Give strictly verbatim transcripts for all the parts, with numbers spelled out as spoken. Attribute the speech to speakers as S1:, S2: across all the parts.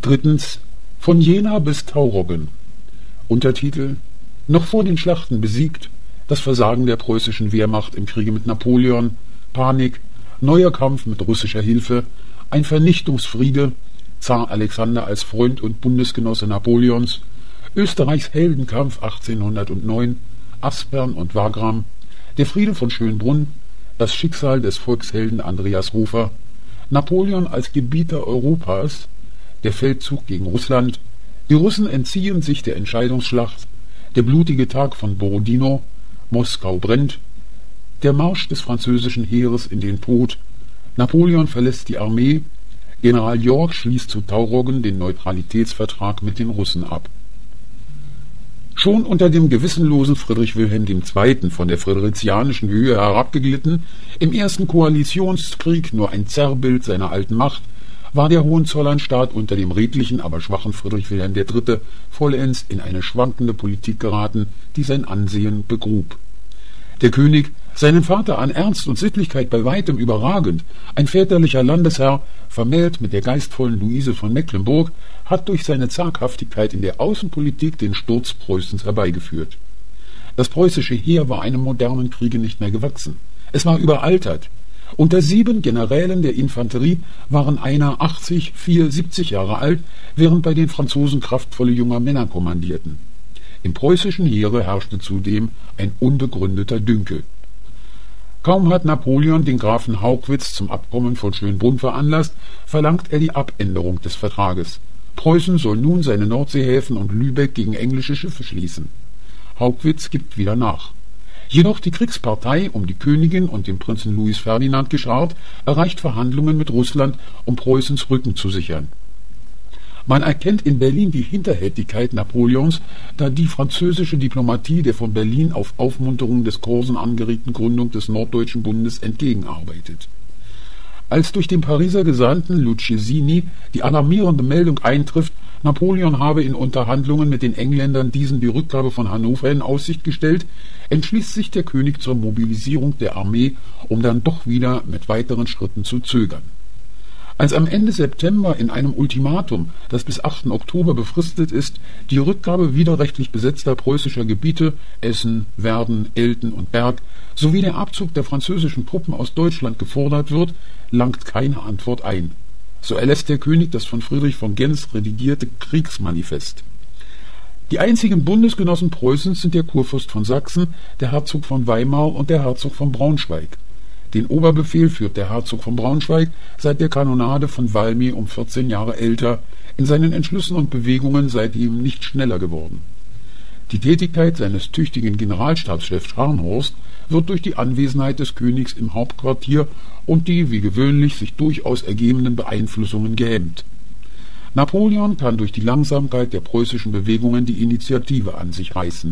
S1: Drittens, von Jena bis Tauroggen. Untertitel: Noch vor den Schlachten besiegt, das Versagen der preußischen Wehrmacht im Kriege mit Napoleon, Panik, neuer Kampf mit russischer Hilfe, ein Vernichtungsfriede, Zar Alexander als Freund und Bundesgenosse Napoleons, Österreichs Heldenkampf achtzehnhundertneun, Aspern und Wagram, der Friede von Schönbrunn, das Schicksal des Volkshelden Andreas Hofer, Napoleon als Gebieter Europas, der Feldzug gegen Russland, die Russen entziehen sich der Entscheidungsschlacht, der blutige Tag von Borodino, Moskau brennt, der Marsch des französischen Heeres in den Tod, Napoleon verlässt die Armee, General Yorck schließt zu Tauroggen den Neutralitätsvertrag mit den Russen ab. Schon unter dem gewissenlosen Friedrich Wilhelm der Zweite., von der friderizianischen Höhe herabgeglitten, im ersten Koalitionskrieg nur ein Zerrbild seiner alten Macht, war der Hohenzollernstaat unter dem redlichen, aber schwachen Friedrich Wilhelm der Dritte. vollends in eine schwankende Politik geraten, die sein Ansehen begrub. Der König, seinen Vater an Ernst und Sittlichkeit bei weitem überragend, ein väterlicher Landesherr, vermählt mit der geistvollen Luise von Mecklenburg, hat durch seine Zaghaftigkeit in der Außenpolitik den Sturz Preußens herbeigeführt. Das preußische Heer war einem modernen Kriege nicht mehr gewachsen. Es war überaltert. Unter sieben Generälen der Infanterie waren einer achtzig, vier siebzig Jahre alt, während bei den Franzosen kraftvolle junge Männer kommandierten. Im preußischen Heere herrschte zudem ein unbegründeter Dünkel. Kaum hat Napoleon den Grafen Haugwitz zum Abkommen von Schönbrunn veranlasst, verlangt er die Abänderung des Vertrages. Preußen soll nun seine Nordseehäfen und Lübeck gegen englische Schiffe schließen. Haugwitz gibt wieder nach. Jedoch die Kriegspartei um die Königin und den Prinzen Louis Ferdinand geschart, erreicht Verhandlungen mit Russland, um Preußens Rücken zu sichern. Man erkennt in Berlin die Hinterhältigkeit Napoleons, da die französische Diplomatie der von Berlin auf Aufmunterung des Korsen angeregten Gründung des Norddeutschen Bundes entgegenarbeitet. Als durch den Pariser Gesandten Lucchesini die alarmierende Meldung eintrifft, Napoleon habe in Unterhandlungen mit den Engländern diesen die Rückgabe von Hannover in Aussicht gestellt, entschließt sich der König zur Mobilisierung der Armee, um dann doch wieder mit weiteren Schritten zu zögern. Als am Ende September in einem Ultimatum, das bis achten Oktober befristet ist, die Rückgabe widerrechtlich besetzter preußischer Gebiete Essen, Werden, Elten und Berg sowie der Abzug der französischen Truppen aus Deutschland gefordert wird, langt keine Antwort ein. So erlässt der König das von Friedrich von Gentz redigierte Kriegsmanifest. Die einzigen Bundesgenossen Preußens sind der Kurfürst von Sachsen, der Herzog von Weimar und der Herzog von Braunschweig. Den Oberbefehl führt der Herzog von Braunschweig seit der Kanonade von Valmy um vierzehn Jahre älter, in seinen Entschlüssen und Bewegungen seitdem nicht schneller geworden. Die Tätigkeit seines tüchtigen Generalstabschefs Scharnhorst wird durch die Anwesenheit des Königs im Hauptquartier und die wie gewöhnlich sich durchaus ergebenden Beeinflussungen gehemmt. Napoleon kann durch die Langsamkeit der preußischen Bewegungen die Initiative an sich reißen.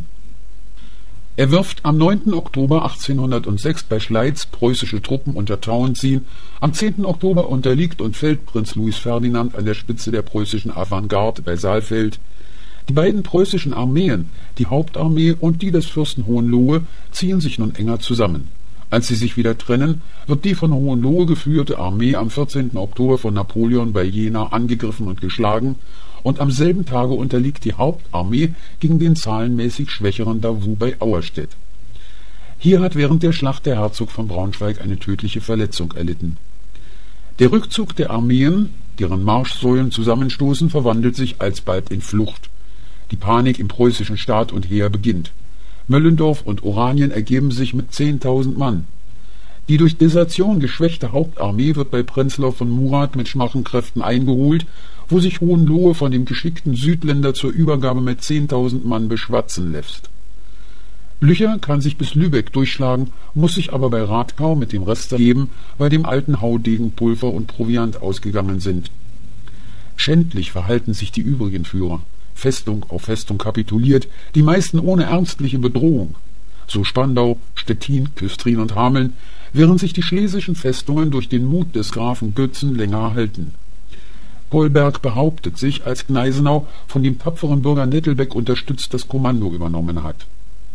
S1: Er wirft am neunten Oktober achtzehnhundertsechs bei Schleiz preußische Truppen unter Tauentzien, am zehnten Oktober unterliegt und fällt Prinz Louis Ferdinand an der Spitze der preußischen Avantgarde bei Saalfeld. Die beiden preußischen Armeen, die Hauptarmee und die des Fürsten Hohenlohe, ziehen sich nun enger zusammen. Als sie sich wieder trennen, wird die von Hohenlohe geführte Armee am vierzehnten Oktober von Napoleon bei Jena angegriffen und geschlagen, und am selben Tage unterliegt die Hauptarmee gegen den zahlenmäßig schwächeren Davout bei Auerstedt. Hier hat während der Schlacht der Herzog von Braunschweig eine tödliche Verletzung erlitten. Der Rückzug der Armeen, deren Marschsäulen zusammenstoßen, verwandelt sich alsbald in Flucht. Die Panik im preußischen Staat und Heer beginnt. Möllendorf und Oranien ergeben sich mit zehntausend Mann. Die durch Desertion geschwächte Hauptarmee wird bei Prenzlau von Murat mit schwachen Kräften eingeholt, wo sich Hohenlohe von dem geschickten Südländer zur Übergabe mit zehntausend Mann beschwatzen lässt. Blücher kann sich bis Lübeck durchschlagen, muss sich aber bei Radkau mit dem Rest ergeben, weil dem alten Haudegen Pulver und Proviant ausgegangen sind. Schändlich verhalten sich die übrigen Führer. Festung auf Festung kapituliert, die meisten ohne ernstliche Bedrohung. So Spandau, Stettin, Küstrin und Hameln, während sich die schlesischen Festungen durch den Mut des Grafen Götzen länger halten. Kolberg behauptet sich, als Gneisenau von dem tapferen Bürger Nettelbeck unterstützt das Kommando übernommen hat.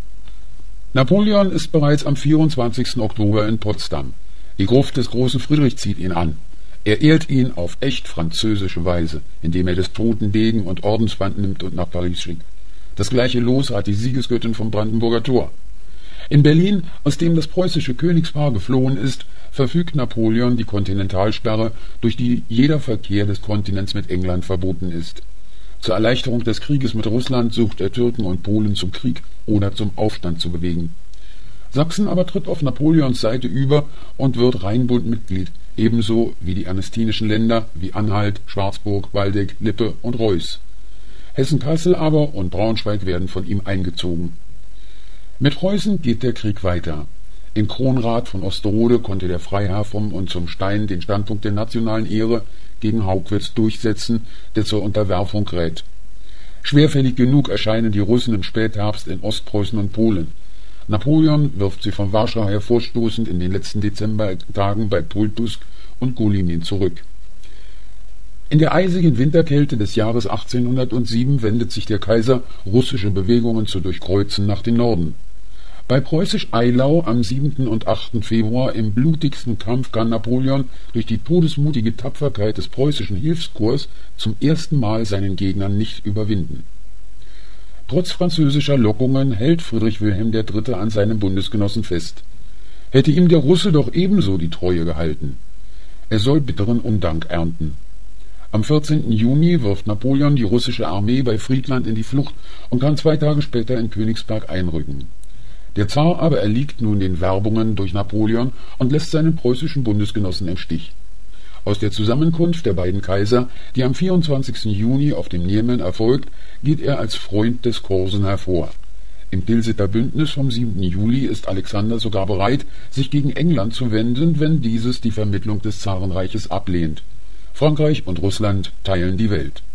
S1: Napoleon ist bereits am vierundzwanzigsten Oktober in Potsdam. Die Gruft des großen Friedrich zieht ihn an. Er ehrt ihn auf echt französische Weise, indem er des Toten Degen und Ordensband nimmt und nach Paris schickt. Das gleiche Los hat die Siegesgöttin vom Brandenburger Tor. In Berlin, aus dem das preußische Königspaar geflohen ist, verfügt Napoleon die Kontinentalsperre, durch die jeder Verkehr des Kontinents mit England verboten ist. Zur Erleichterung des Krieges mit Russland sucht er Türken und Polen zum Krieg oder zum Aufstand zu bewegen. Sachsen aber tritt auf Napoleons Seite über und wird Rheinbundmitglied, ebenso wie die ernestinischen Länder wie Anhalt, Schwarzburg, Waldeck, Lippe und Reuß. Hessen-Kassel aber und Braunschweig werden von ihm eingezogen. Mit Preußen geht der Krieg weiter. In Kronrath von Osterode konnte der Freiherr vom und zum Stein den Standpunkt der nationalen Ehre gegen Haugwitz durchsetzen, der zur Unterwerfung rät. Schwerfällig genug erscheinen die Russen im Spätherbst in Ostpreußen und Polen. Napoleon wirft sie von Warschau hervorstoßend in den letzten Dezembertagen bei Pultusk und Golynin zurück. In der eisigen Winterkälte des Jahres achtzehnhundertsieben wendet sich der Kaiser, russische Bewegungen zu durchkreuzen, nach den Norden. Bei Preußisch-Eylau am siebten und achten Februar im blutigsten Kampf kann Napoleon durch die todesmutige Tapferkeit des preußischen Hilfskorps zum ersten Mal seinen Gegnern nicht überwinden. Trotz französischer Lockungen hält Friedrich Wilhelm der Dritte an seinem Bundesgenossen fest. Hätte ihm der Russe doch ebenso die Treue gehalten. Er soll bitteren Undank ernten. Am vierzehnten Juni wirft Napoleon die russische Armee bei Friedland in die Flucht und kann zwei Tage später in Königsberg einrücken. Der Zar aber erliegt nun den Werbungen durch Napoleon und lässt seinen preußischen Bundesgenossen im Stich. Aus der Zusammenkunft der beiden Kaiser, die am vierundzwanzigsten Juni auf dem Niemen erfolgt, geht er als Freund des Korsen hervor. Im Tilsiter Bündnis vom siebten Juli ist Alexander sogar bereit, sich gegen England zu wenden, wenn dieses die Vermittlung des Zarenreiches ablehnt. Frankreich und Russland teilen die Welt.